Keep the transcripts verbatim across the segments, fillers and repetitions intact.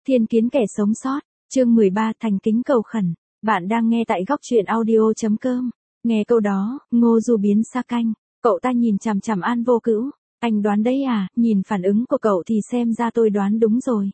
Thiên kiến kẻ sống sót, chương mười ba thành kính cầu khẩn. Bạn đang nghe tại góc truyện audio.com. Nghe câu đó, Ngô Du biến xa canh, cậu ta nhìn chằm chằm An Vô Cữu. Anh đoán đấy à, nhìn phản ứng của cậu thì xem ra tôi đoán đúng rồi.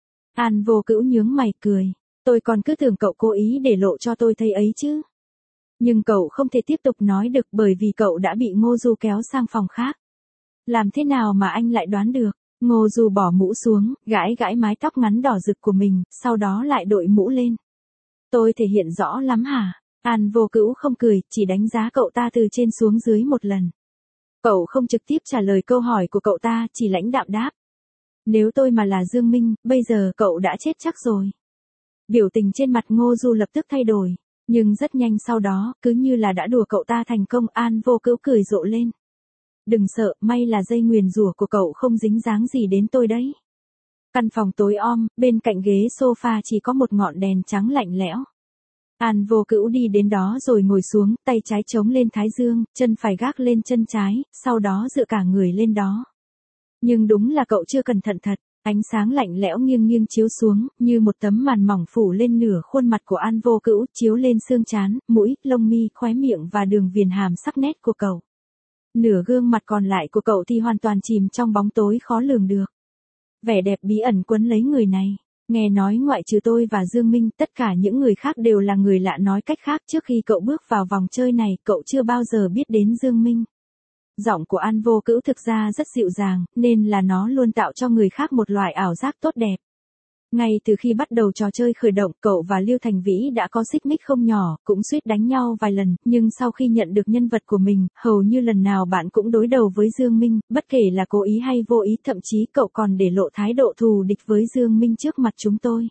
An Vô Cữu nhướng mày cười, tôi còn cứ tưởng cậu cố ý để lộ cho tôi thấy ấy chứ. Nhưng cậu không thể tiếp tục nói được bởi vì cậu đã bị Ngô Du kéo sang phòng khác. Làm thế nào mà anh lại đoán được? Ngô Du bỏ mũ xuống, gãi gãi mái tóc ngắn đỏ rực của mình, sau đó lại đội mũ lên. Tôi thể hiện rõ lắm hả? An Vô Cữu không cười, chỉ đánh giá cậu ta từ trên xuống dưới một lần. Cậu không trực tiếp trả lời câu hỏi của cậu ta, chỉ lãnh đạm đáp. Nếu tôi mà là Dương Minh, bây giờ cậu đã chết chắc rồi. Biểu tình trên mặt Ngô Du lập tức thay đổi, nhưng rất nhanh sau đó, cứ như là đã đùa cậu ta thành công. An Vô Cữu cười rộ lên. Đừng sợ, may là dây nguyền rủa của cậu không dính dáng gì đến tôi đấy. Căn phòng tối om, bên cạnh ghế sofa chỉ có một ngọn đèn trắng lạnh lẽo. An Vô Cữu đi đến đó rồi ngồi xuống, tay trái chống lên thái dương, chân phải gác lên chân trái, sau đó dựa cả người lên đó. Nhưng đúng là cậu chưa cẩn thận thật, ánh sáng lạnh lẽo nghiêng nghiêng chiếu xuống, như một tấm màn mỏng phủ lên nửa khuôn mặt của An Vô Cữu, chiếu lên xương trán, mũi, lông mi, khóe miệng và đường viền hàm sắc nét của cậu. Nửa gương mặt còn lại của cậu thì hoàn toàn chìm trong bóng tối khó lường được. Vẻ đẹp bí ẩn quấn lấy người này. Nghe nói ngoại trừ tôi và Dương Minh, tất cả những người khác đều là người lạ. Nói cách khác, trước khi cậu bước vào vòng chơi này, cậu chưa bao giờ biết đến Dương Minh. Giọng của An Vô Cữu thực ra rất dịu dàng, nên là nó luôn tạo cho người khác một loại ảo giác tốt đẹp. Ngay từ khi bắt đầu trò chơi khởi động, cậu và Lưu Thành Vĩ đã có xích mích không nhỏ, cũng suýt đánh nhau vài lần, nhưng sau khi nhận được nhân vật của mình, hầu như lần nào bạn cũng đối đầu với Dương Minh, bất kể là cố ý hay vô ý, thậm chí cậu còn để lộ thái độ thù địch với Dương Minh trước mặt chúng tôi.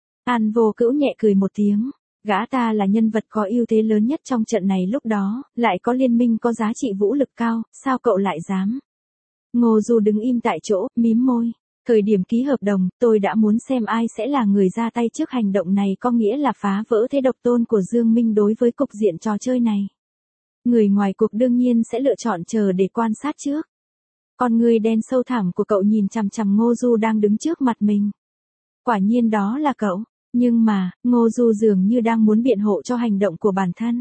An Vô Cữu nhẹ cười một tiếng, gã ta là nhân vật có ưu thế lớn nhất trong trận này lúc đó, lại có liên minh có giá trị vũ lực cao, sao cậu lại dám? Ngô Du đứng im tại chỗ, mím môi. Thời điểm ký hợp đồng, tôi đã muốn xem ai sẽ là người ra tay trước. Hành động này có nghĩa là phá vỡ thế độc tôn của Dương Minh đối với cục diện trò chơi này. Người ngoài cuộc đương nhiên sẽ lựa chọn chờ để quan sát trước. Con người đen sâu thẳm của cậu nhìn chằm chằm Ngô Du đang đứng trước mặt mình. Quả nhiên đó là cậu, nhưng mà, Ngô Du dường như đang muốn biện hộ cho hành động của bản thân.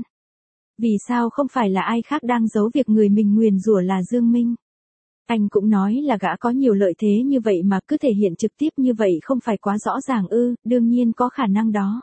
Vì sao không phải là ai khác đang giấu việc người mình nguyền rủa là Dương Minh? Anh cũng nói là gã có nhiều lợi thế như vậy mà cứ thể hiện trực tiếp như vậy không phải quá rõ ràng ư? Đương nhiên có khả năng đó.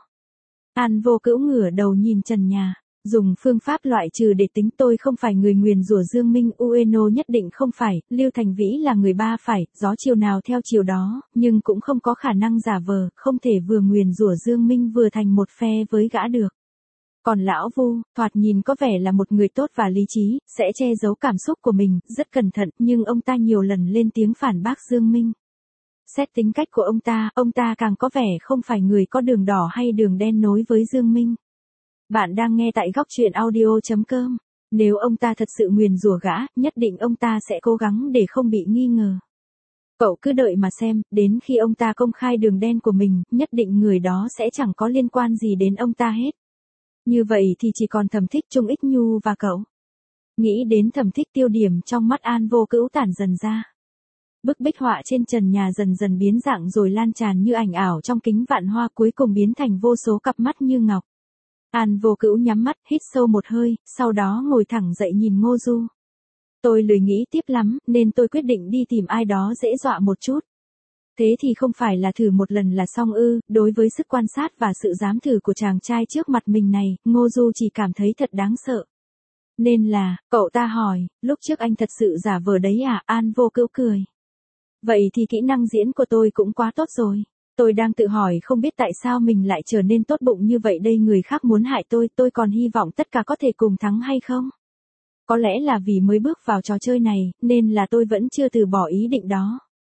An Vô Cữu ngửa đầu nhìn trần nhà, dùng phương pháp loại trừ để tính. Tôi không phải người nguyền rủa Dương Minh, Ueno nhất định không phải, Lưu Thành Vĩ là người ba phải, gió chiều nào theo chiều đó, nhưng cũng không có khả năng giả vờ, không thể vừa nguyền rủa Dương Minh vừa thành một phe với gã được. Còn lão Vu, thoạt nhìn có vẻ là một người tốt và lý trí, sẽ che giấu cảm xúc của mình, rất cẩn thận, nhưng ông ta nhiều lần lên tiếng phản bác Dương Minh. Xét tính cách của ông ta, ông ta càng có vẻ không phải người có đường đỏ hay đường đen nối với Dương Minh. Bạn đang nghe tại góc truyện audio.com. Nếu ông ta thật sự nguyền rủa gã, nhất định ông ta sẽ cố gắng để không bị nghi ngờ. Cậu cứ đợi mà xem, đến khi ông ta công khai đường đen của mình, nhất định người đó sẽ chẳng có liên quan gì đến ông ta hết. Như vậy thì chỉ còn Thẩm Thích, Trung Ích Nhu và cậu. Nghĩ đến Thẩm Thích, tiêu điểm trong mắt An Vô Cữu tản dần ra. Bức bích họa trên trần nhà dần dần biến dạng rồi lan tràn như ảnh ảo trong kính vạn hoa, cuối cùng biến thành vô số cặp mắt như ngọc. An Vô Cữu nhắm mắt, hít sâu một hơi, sau đó ngồi thẳng dậy nhìn Ngô Du. Tôi lười nghĩ tiếp lắm, nên tôi quyết định đi tìm ai đó dễ dọa một chút. Thế thì không phải là thử một lần là xong ư? Đối với sức quan sát và sự dám thử của chàng trai trước mặt mình này, Ngô Du chỉ cảm thấy thật đáng sợ. Nên là, cậu ta hỏi, lúc trước anh thật sự giả vờ đấy à? An Vô Cữu cười. Vậy thì kỹ năng diễn của tôi cũng quá tốt rồi. Tôi đang tự hỏi không biết tại sao mình lại trở nên tốt bụng như vậy đây. Người khác muốn hại tôi, tôi còn hy vọng tất cả có thể cùng thắng hay không? Có lẽ là vì mới bước vào trò chơi này, nên là tôi vẫn chưa từ bỏ ý định đó.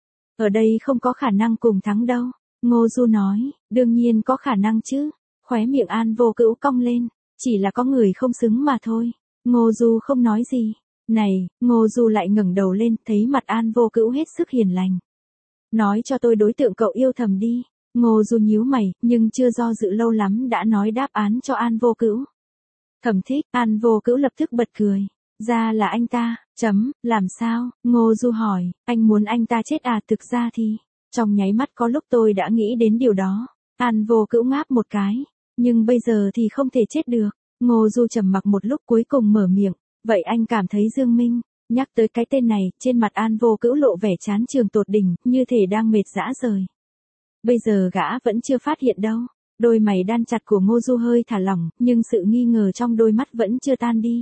Ở đây không có khả năng cùng thắng đâu. Ngô Du nói, đương nhiên có khả năng chứ. Khóe miệng An Vô Cữu cong lên, chỉ là có người không xứng mà thôi. Ngô Du không nói gì. Này, Ngô Du lại ngẩng đầu lên, thấy mặt An Vô Cữu hết sức hiền lành. Nói cho tôi đối tượng cậu yêu thầm đi. Ngô Du nhíu mày, nhưng chưa do dự lâu lắm đã nói đáp án cho An Vô Cữu. Thẩm Thích. An Vô Cữu lập tức bật cười. Ra là anh ta, chấm, làm sao? Ngô Du hỏi, anh muốn anh ta chết à? Thực ra thì, Trong nháy mắt có lúc tôi đã nghĩ đến điều đó. An Vô Cữu ngáp một cái. Nhưng bây giờ thì không thể chết được. Ngô Du trầm mặc một lúc cuối cùng mở miệng. Vậy anh cảm thấy Dương Minh, nhắc tới cái tên này, trên mặt An Vô Cữu lộ vẻ chán trường tột đỉnh, như thể đang mệt rã rời. Bây giờ gã vẫn chưa phát hiện đâu. Đôi mày đan chặt của Ngô Du hơi thả lỏng, nhưng sự nghi ngờ trong đôi mắt vẫn chưa tan đi.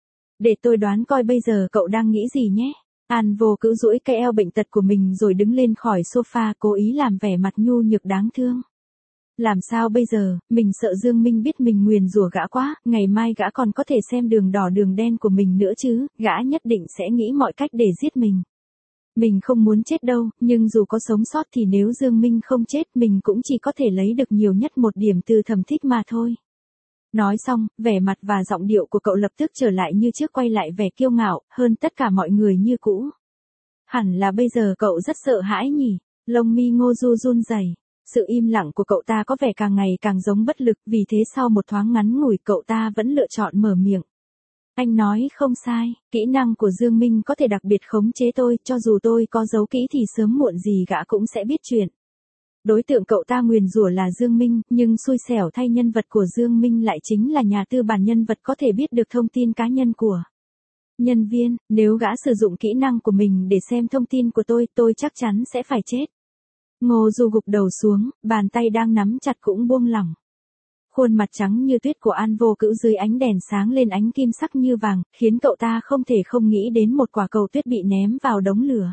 Để tôi đoán coi bây giờ cậu đang nghĩ gì nhé. An Vô Cữu duỗi cái eo bệnh tật của mình rồi đứng lên khỏi sofa, cố ý làm vẻ mặt nhu nhược đáng thương. Làm sao bây giờ, mình sợ Dương Minh biết mình nguyền rủa gã quá, ngày mai gã còn có thể xem đường đỏ đường đen của mình nữa chứ, gã nhất định sẽ nghĩ mọi cách để giết mình. Mình không muốn chết đâu, nhưng dù có sống sót thì nếu Dương Minh không chết mình cũng chỉ có thể lấy được nhiều nhất một điểm từ Thẩm Thích mà thôi. Nói xong, vẻ mặt và giọng điệu của cậu lập tức trở lại như trước, quay lại vẻ kiêu ngạo, hơn tất cả mọi người như cũ. Hẳn là bây giờ cậu rất sợ hãi nhỉ, lông mi Ngô Du run rẩy. Sự im lặng của cậu ta có vẻ càng ngày càng giống bất lực, vì thế sau một thoáng ngắn ngủi cậu ta vẫn lựa chọn mở miệng. Anh nói không sai, kỹ năng của Dương Minh có thể đặc biệt khống chế tôi, cho dù tôi có giấu kỹ thì sớm muộn gì gã cũng sẽ biết chuyện. Đối tượng cậu ta nguyền rủa là Dương Minh, nhưng xui xẻo thay nhân vật của Dương Minh lại chính là nhà tư bản nhân vật có thể biết được thông tin cá nhân của nhân viên, nếu gã sử dụng kỹ năng của mình để xem thông tin của tôi, tôi chắc chắn sẽ phải chết. Ngô Du gục đầu xuống, bàn tay đang nắm chặt cũng buông lỏng. Khuôn mặt trắng như tuyết của An Vô Cữu dưới ánh đèn sáng lên ánh kim sắc như vàng, khiến cậu ta không thể không nghĩ đến một quả cầu tuyết bị ném vào đống lửa.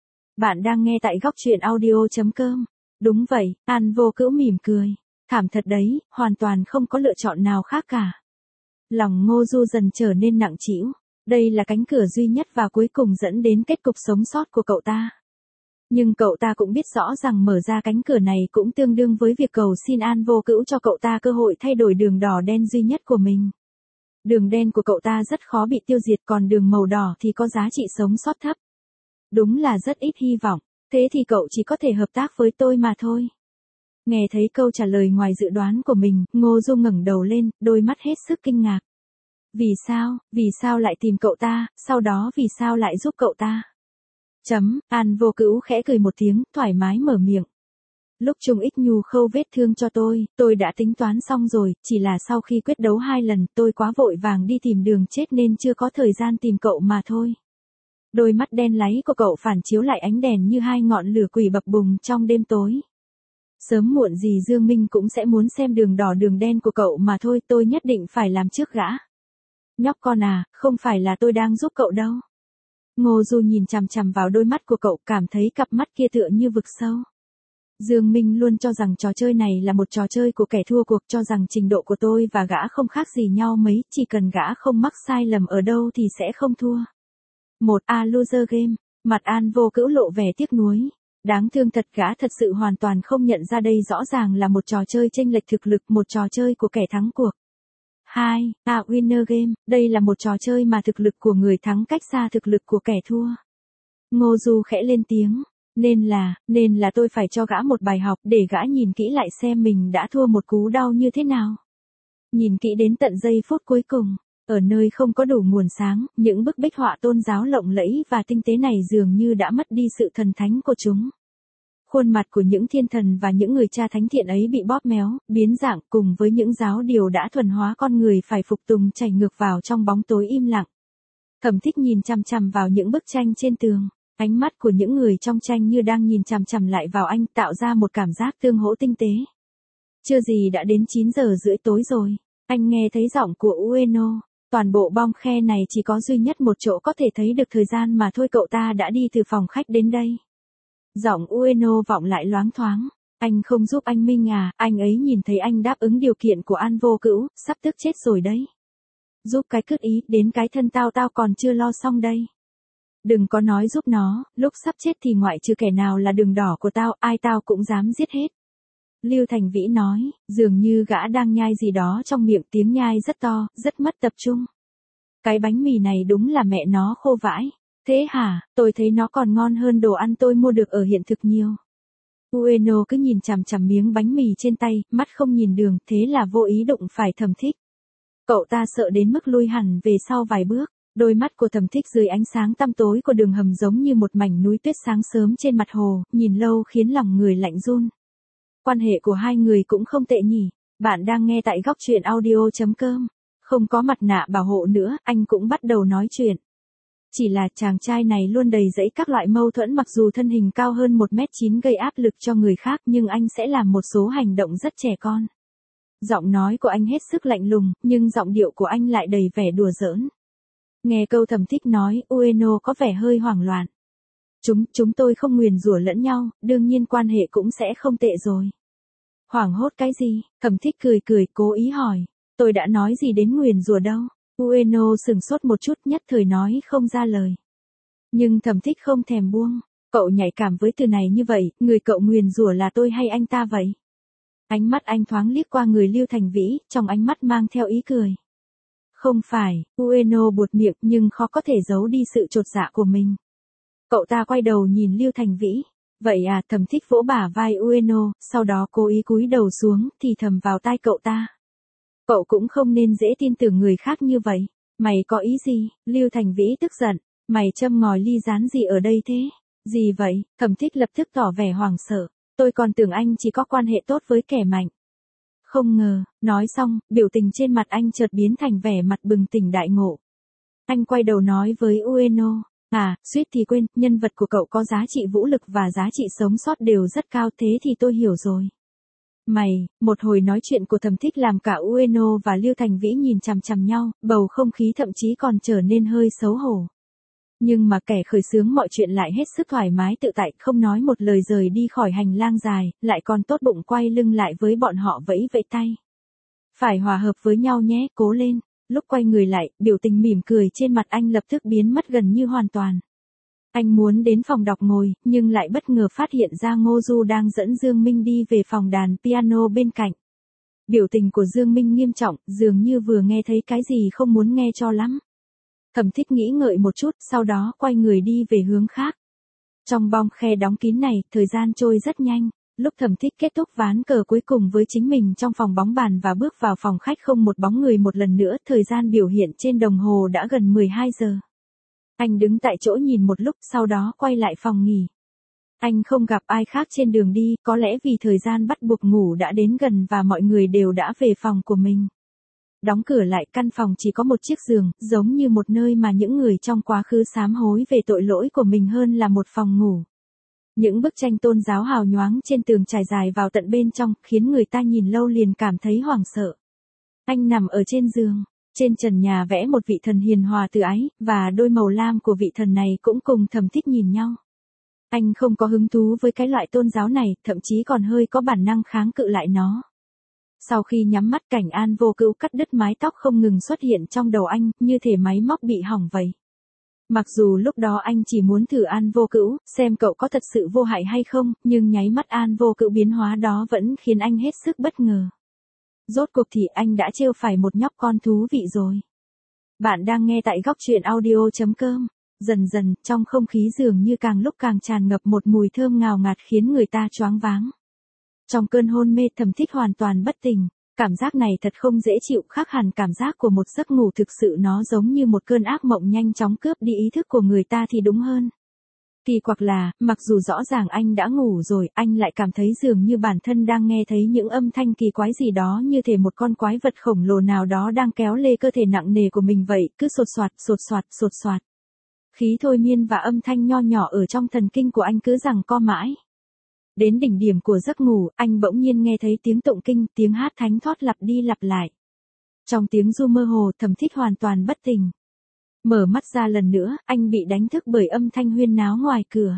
Bạn đang nghe tại góc truyện audio chấm com. Đúng vậy, An Vô Cữu mỉm cười. Thảm thật đấy, hoàn toàn không có lựa chọn nào khác cả. Lòng Ngô Du dần trở nên nặng trĩu. Đây là cánh cửa duy nhất và cuối cùng dẫn đến kết cục sống sót của cậu ta. Nhưng cậu ta cũng biết rõ rằng mở ra cánh cửa này cũng tương đương với việc cầu xin An Vô Cữu cho cậu ta cơ hội thay đổi đường đỏ đen duy nhất của mình. Đường đen của cậu ta rất khó bị tiêu diệt, còn đường màu đỏ thì có giá trị sống sót thấp. Đúng là rất ít hy vọng, thế thì cậu chỉ có thể hợp tác với tôi mà thôi. Nghe thấy câu trả lời ngoài dự đoán của mình, Ngô Du ngẩng đầu lên, đôi mắt hết sức kinh ngạc. Vì sao, vì sao lại tìm cậu ta, sau đó vì sao lại giúp cậu ta? Chấm, An Vô Cữu khẽ cười một tiếng, thoải mái mở miệng. Lúc Trung Ích Nhu khâu vết thương cho tôi, tôi đã tính toán xong rồi, chỉ là sau khi quyết đấu hai lần, tôi quá vội vàng đi tìm đường chết nên chưa có thời gian tìm cậu mà thôi. Đôi mắt đen láy của cậu phản chiếu lại ánh đèn như hai ngọn lửa quỷ bập bùng trong đêm tối. Sớm muộn gì Dương Minh cũng sẽ muốn xem đường đỏ đường đen của cậu mà thôi, tôi nhất định phải làm trước gã. Nhóc con à, không phải là tôi đang giúp cậu đâu. Ngô Du nhìn chằm chằm vào đôi mắt của cậu, cảm thấy cặp mắt kia tựa như vực sâu. Dương Minh luôn cho rằng trò chơi này là một trò chơi của kẻ thua cuộc, cho rằng trình độ của tôi và gã không khác gì nhau mấy, chỉ cần gã không mắc sai lầm ở đâu thì sẽ không thua. Một A loser game, mặt An Vô Cữu lộ vẻ tiếc nuối. Đáng thương thật, gã thật sự hoàn toàn không nhận ra đây rõ ràng là một trò chơi chênh lệch thực lực, một trò chơi của kẻ thắng cuộc. Hai, A winner game, đây là một trò chơi mà thực lực của người thắng cách xa thực lực của kẻ thua. Ngô Du khẽ lên tiếng, nên là, nên là tôi phải cho gã một bài học để gã nhìn kỹ lại xem mình đã thua một cú đau như thế nào. Nhìn kỹ đến tận giây phút cuối cùng, ở nơi không có đủ nguồn sáng, những bức bích họa tôn giáo lộng lẫy và tinh tế này dường như đã mất đi sự thần thánh của chúng. Khuôn mặt của những thiên thần và những người cha thánh thiện ấy bị bóp méo, biến dạng cùng với những giáo điều đã thuần hóa con người phải phục tùng chảy ngược vào trong bóng tối im lặng. Thẩm Thích nhìn chằm chằm vào những bức tranh trên tường, ánh mắt của những người trong tranh như đang nhìn chằm chằm lại vào anh, tạo ra một cảm giác tương hỗ tinh tế. Chưa gì đã đến chín giờ rưỡi tối rồi, anh nghe thấy giọng của Ueno. Toàn bộ bong khe này chỉ có duy nhất một chỗ có thể thấy được thời gian mà thôi, cậu ta đã đi từ phòng khách đến đây. Giọng Ueno vọng lại loáng thoáng. Anh không giúp anh Minh à, anh ấy nhìn thấy anh đáp ứng điều kiện của An Vô Cữu, sắp tức chết rồi đấy. Giúp cái cứt ý, đến cái thân tao tao còn chưa lo xong đây. Đừng có nói giúp nó, lúc sắp chết thì ngoại trừ kẻ nào là đường đỏ của tao, ai tao cũng dám giết hết. Lưu Thành Vĩ nói, dường như gã đang nhai gì đó trong miệng, tiếng nhai rất to, rất mất tập trung. Cái bánh mì này đúng là mẹ nó khô vãi. Thế hả, tôi thấy nó còn ngon hơn đồ ăn tôi mua được ở hiện thực nhiều. Ueno cứ nhìn chằm chằm miếng bánh mì trên tay, mắt không nhìn đường, thế là vô ý đụng phải Thẩm Thích. Cậu ta sợ đến mức lui hẳn về sau vài bước. Đôi mắt của Thẩm Thích dưới ánh sáng tăm tối của đường hầm giống như một mảnh núi tuyết sáng sớm trên mặt hồ, nhìn lâu khiến lòng người lạnh run. Quan hệ của hai người cũng không tệ nhỉ. Bạn đang nghe tại góc truyện audio chấm com. Không có mặt nạ bảo hộ nữa, anh cũng bắt đầu nói chuyện. Chỉ là chàng trai này luôn đầy rẫy các loại mâu thuẫn, mặc dù thân hình cao hơn một mét chín gây áp lực cho người khác nhưng anh sẽ làm một số hành động rất trẻ con. Giọng nói của anh hết sức lạnh lùng, nhưng giọng điệu của anh lại đầy vẻ đùa giỡn. Nghe câu Thẩm Thích nói, Ueno có vẻ hơi hoảng loạn. Chúng, chúng tôi không nguyền rủa lẫn nhau, đương nhiên quan hệ cũng sẽ không tệ rồi. Hoảng hốt cái gì? Thẩm Thích cười cười, cố ý hỏi. Tôi đã nói gì đến nguyền rủa đâu? Ueno sừng sốt một chút, nhất thời nói không ra lời. Nhưng Thẩm Thích không thèm buông. Cậu nhạy cảm với từ này như vậy, người cậu nguyền rủa là tôi hay anh ta vậy? Ánh mắt anh thoáng liếc qua người Lưu Thành Vĩ, trong ánh mắt mang theo ý cười. Không phải, Ueno buột miệng nhưng khó có thể giấu đi sự chột dạ của mình. Cậu ta quay đầu nhìn Lưu Thành Vĩ. Vậy à? Thẩm Thích vỗ bả vai Ueno, sau đó cố ý cúi đầu xuống, thì thầm vào tai cậu ta. Cậu cũng không nên dễ tin tưởng người khác như vậy. Mày có ý gì? Lưu Thành Vĩ tức giận. Mày châm ngòi ly gián gì ở đây thế? Gì vậy? Thẩm Thích lập tức tỏ vẻ hoảng sợ. Tôi còn tưởng anh chỉ có quan hệ tốt với kẻ mạnh. Không ngờ, nói xong, biểu tình trên mặt anh chợt biến thành vẻ mặt bừng tỉnh đại ngộ. Anh quay đầu nói với Ueno. À, suýt thì quên, nhân vật của cậu có giá trị vũ lực và giá trị sống sót đều rất cao, thế thì tôi hiểu rồi. Mày, một hồi nói chuyện của Thẩm Thích làm cả Ueno và Lưu Thành Vĩ nhìn chằm chằm nhau, bầu không khí thậm chí còn trở nên hơi xấu hổ. Nhưng mà kẻ khởi xướng mọi chuyện lại hết sức thoải mái tự tại, không nói một lời rời đi khỏi hành lang dài, lại còn tốt bụng quay lưng lại với bọn họ vẫy vẫy tay. Phải hòa hợp với nhau nhé, cố lên. Lúc quay người lại, biểu tình mỉm cười trên mặt anh lập tức biến mất gần như hoàn toàn. Anh muốn đến phòng đọc ngồi, nhưng lại bất ngờ phát hiện ra Ngô Du đang dẫn Dương Minh đi về phòng đàn piano bên cạnh. Biểu tình của Dương Minh nghiêm trọng, dường như vừa nghe thấy cái gì không muốn nghe cho lắm. Thẩm Thích nghĩ ngợi một chút, sau đó quay người đi về hướng khác. Trong bong khe đóng kín này, thời gian trôi rất nhanh. Lúc Thẩm Thích kết thúc ván cờ cuối cùng với chính mình trong phòng bóng bàn và bước vào phòng khách không một bóng người một lần nữa, thời gian biểu hiện trên đồng hồ đã gần mười hai giờ. Anh đứng tại chỗ nhìn một lúc, sau đó quay lại phòng nghỉ. Anh không gặp ai khác trên đường đi, có lẽ vì thời gian bắt buộc ngủ đã đến gần và mọi người đều đã về phòng của mình. Đóng cửa lại, căn phòng chỉ có một chiếc giường, giống như một nơi mà những người trong quá khứ sám hối về tội lỗi của mình hơn là một phòng ngủ. Những bức tranh tôn giáo hào nhoáng trên tường trải dài vào tận bên trong, khiến người ta nhìn lâu liền cảm thấy hoảng sợ. Anh nằm ở trên giường, trên trần nhà vẽ một vị thần hiền hòa từ ái, và đôi màu lam của vị thần này cũng cùng Thẩm Thích nhìn nhau. Anh không có hứng thú với cái loại tôn giáo này, thậm chí còn hơi có bản năng kháng cự lại nó. Sau khi nhắm mắt, cảnh An Vô Cữu cắt đứt mái tóc không ngừng xuất hiện trong đầu anh, như thể máy móc bị hỏng vậy. Mặc dù lúc đó anh chỉ muốn thử An Vô Cữu, xem cậu có thật sự vô hại hay không, nhưng nháy mắt An Vô Cữu biến hóa đó vẫn khiến anh hết sức bất ngờ. Rốt cuộc thì anh đã trêu phải một nhóc con thú vị rồi. Bạn đang nghe tại góc truyện audio chấm com. Dần dần, trong không khí dường như càng lúc càng tràn ngập một mùi thơm ngào ngạt khiến người ta choáng váng. Trong cơn hôn mê, Thẩm Thích hoàn toàn bất tỉnh. Cảm giác này thật không dễ chịu, khác hẳn cảm giác của một giấc ngủ thực sự, nó giống như một cơn ác mộng nhanh chóng cướp đi ý thức của người ta thì đúng hơn. Kỳ quặc là, mặc dù rõ ràng anh đã ngủ rồi, anh lại cảm thấy dường như bản thân đang nghe thấy những âm thanh kỳ quái gì đó, như thể một con quái vật khổng lồ nào đó đang kéo lê cơ thể nặng nề của mình vậy, cứ sột soạt, sột soạt, sột soạt. Khí thôi miên và âm thanh nho nhỏ ở trong thần kinh của anh cứ giằng co mãi. Đến đỉnh điểm của giấc ngủ, anh bỗng nhiên nghe thấy tiếng tụng kinh, tiếng hát thánh thót lặp đi lặp lại. Trong tiếng ru mơ hồ, Thẩm Thích hoàn toàn bất tỉnh. Mở mắt ra lần nữa, anh bị đánh thức bởi âm thanh huyên náo ngoài cửa.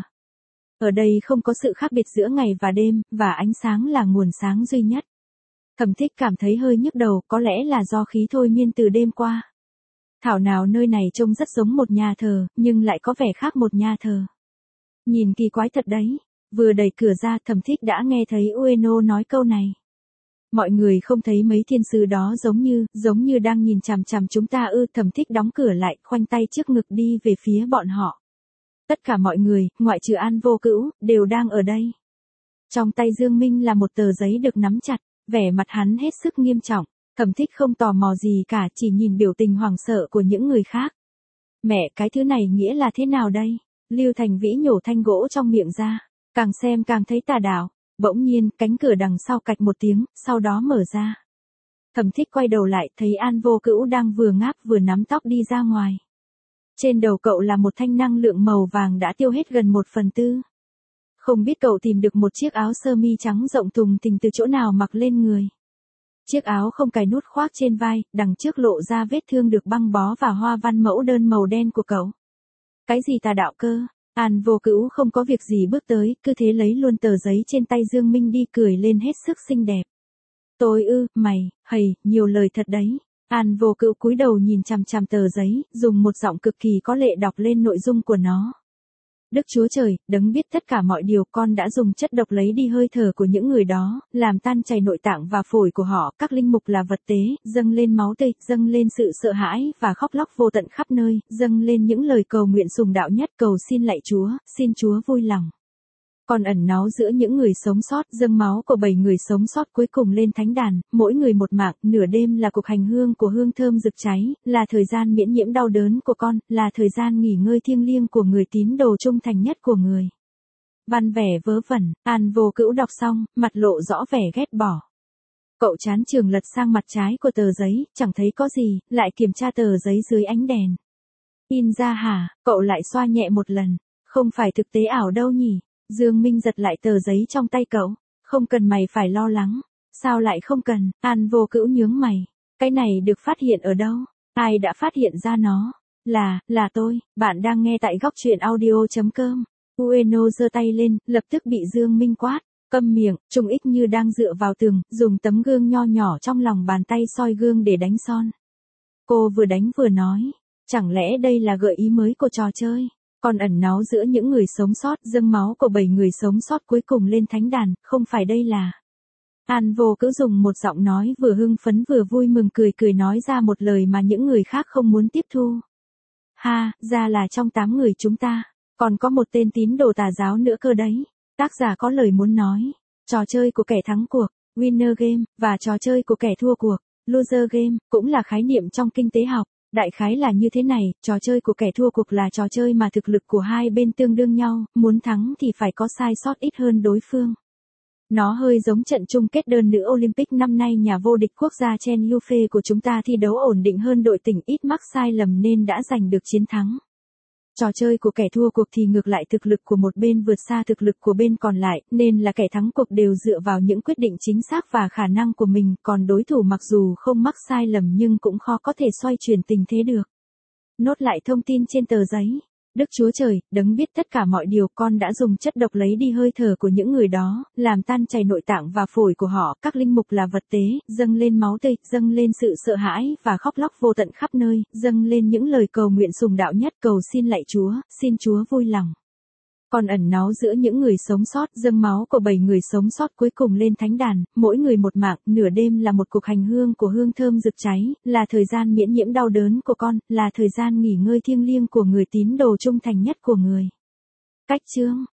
Ở đây không có sự khác biệt giữa ngày và đêm, và ánh sáng là nguồn sáng duy nhất. Thẩm Thích cảm thấy hơi nhức đầu, có lẽ là do khí thôi miên từ đêm qua. Thảo nào nơi này trông rất giống một nhà thờ, nhưng lại có vẻ khác một nhà thờ. Nhìn kỳ quái thật đấy. Vừa đẩy cửa ra, Thẩm Thích đã nghe thấy Ueno nói câu này. Mọi người không thấy mấy thiên sứ đó giống như, giống như đang nhìn chằm chằm chúng ta ư? Thẩm Thích đóng cửa lại, khoanh tay trước ngực đi về phía bọn họ. Tất cả mọi người, ngoại trừ An Vô Cữu, đều đang ở đây. Trong tay Dương Minh là một tờ giấy được nắm chặt, vẻ mặt hắn hết sức nghiêm trọng. Thẩm Thích không tò mò gì cả, chỉ nhìn biểu tình hoảng sợ của những người khác. Mẹ, cái thứ này nghĩa là thế nào đây? Lưu Thành Vĩ nhổ thanh gỗ trong miệng ra, càng xem càng thấy tà đạo. Bỗng nhiên, cánh cửa đằng sau cạch một tiếng, sau đó mở ra. Thẩm Thích quay đầu lại, thấy An Vô Cữu đang vừa ngáp vừa nắm tóc đi ra ngoài. Trên đầu cậu là một thanh năng lượng màu vàng đã tiêu hết gần một phần tư. Không biết cậu tìm được một chiếc áo sơ mi trắng rộng thùng thình từ chỗ nào mặc lên người. Chiếc áo không cài nút khoác trên vai, đằng trước lộ ra vết thương được băng bó và hoa văn mẫu đơn màu đen của cậu. Cái gì tà đạo cơ? An Vô Cữu không có việc gì bước tới, cứ thế lấy luôn tờ giấy trên tay Dương Minh đi, cười lên hết sức xinh đẹp. Tôi ư, mày, hầy, nhiều lời thật đấy. An Vô Cữu cúi đầu nhìn chằm chằm tờ giấy, dùng một giọng cực kỳ có lệ đọc lên nội dung của nó. Đức Chúa Trời, đấng biết tất cả mọi điều, con đã dùng chất độc lấy đi hơi thở của những người đó, làm tan chảy nội tạng và phổi của họ, các linh mục là vật tế, dâng lên máu tươi, dâng lên sự sợ hãi và khóc lóc vô tận khắp nơi, dâng lên những lời cầu nguyện sùng đạo nhất, cầu xin lạy Chúa, xin Chúa vui lòng. Còn ẩn náu giữa những người sống sót, dâng máu của bảy người sống sót cuối cùng lên thánh đàn, mỗi người một mạng, nửa đêm là cuộc hành hương của hương thơm rực cháy, là thời gian miễn nhiễm đau đớn của con, là thời gian nghỉ ngơi thiêng liêng của người tín đồ trung thành nhất của người. Văn vẻ vớ vẩn, An Vô Cữu đọc xong, mặt lộ rõ vẻ ghét bỏ. Cậu chán chường lật sang mặt trái của tờ giấy, chẳng thấy có gì, lại kiểm tra tờ giấy dưới ánh đèn. In ra hả? Cậu lại xoa nhẹ một lần. Không phải thực tế ảo đâu nhỉ? Dương Minh giật lại tờ giấy trong tay cậu. Không cần mày phải lo lắng. Sao lại không cần? An Vô Cữu nhướng mày. Cái này được phát hiện ở đâu? Ai đã phát hiện ra nó? Là, là tôi. Bạn đang nghe tại góc truyện audio.com. Ueno giơ tay lên, lập tức bị Dương Minh quát. Câm miệng, Trung Ích như đang dựa vào tường, dùng tấm gương nho nhỏ trong lòng bàn tay soi gương để đánh son. Cô vừa đánh vừa nói. Chẳng lẽ đây là gợi ý mới của trò chơi? Còn ẩn náu giữa những người sống sót, dâng máu của bảy người sống sót cuối cùng lên thánh đàn, không phải đây là... An Vô Cữu dùng một giọng nói vừa hưng phấn vừa vui mừng cười cười nói ra một lời mà những người khác không muốn tiếp thu. Ha, ra là trong tám người chúng ta, còn có một tên tín đồ tà giáo nữa cơ đấy. Tác giả có lời muốn nói. Trò chơi của kẻ thắng cuộc, winner game, và trò chơi của kẻ thua cuộc, loser game, cũng là khái niệm trong kinh tế học. Đại khái là như thế này, trò chơi của kẻ thua cuộc là trò chơi mà thực lực của hai bên tương đương nhau, muốn thắng thì phải có sai sót ít hơn đối phương. Nó hơi giống trận chung kết đơn nữ Olympic năm nay, nhà vô địch quốc gia Chen Yufei của chúng ta thi đấu ổn định hơn đội tỉnh, ít mắc sai lầm nên đã giành được chiến thắng. Trò chơi của kẻ thua cuộc thì ngược lại, thực lực của một bên vượt xa thực lực của bên còn lại, nên là kẻ thắng cuộc đều dựa vào những quyết định chính xác và khả năng của mình, còn đối thủ mặc dù không mắc sai lầm nhưng cũng khó có thể xoay chuyển tình thế được. Nốt lại thông tin trên tờ giấy. Đức Chúa Trời, đấng biết tất cả mọi điều, con đã dùng chất độc lấy đi hơi thở của những người đó, làm tan chảy nội tạng và phổi của họ, các linh mục là vật tế, dâng lên máu tươi, dâng lên sự sợ hãi và khóc lóc vô tận khắp nơi, dâng lên những lời cầu nguyện sùng đạo nhất, cầu xin lạy Chúa, xin Chúa vui lòng. Còn ẩn náu giữa những người sống sót, dâng máu của bảy người sống sót cuối cùng lên thánh đàn, mỗi người một mạng, nửa đêm là một cuộc hành hương của hương thơm rực cháy, là thời gian miễn nhiễm đau đớn của con, là thời gian nghỉ ngơi thiêng liêng của người tín đồ trung thành nhất của người. Cách chương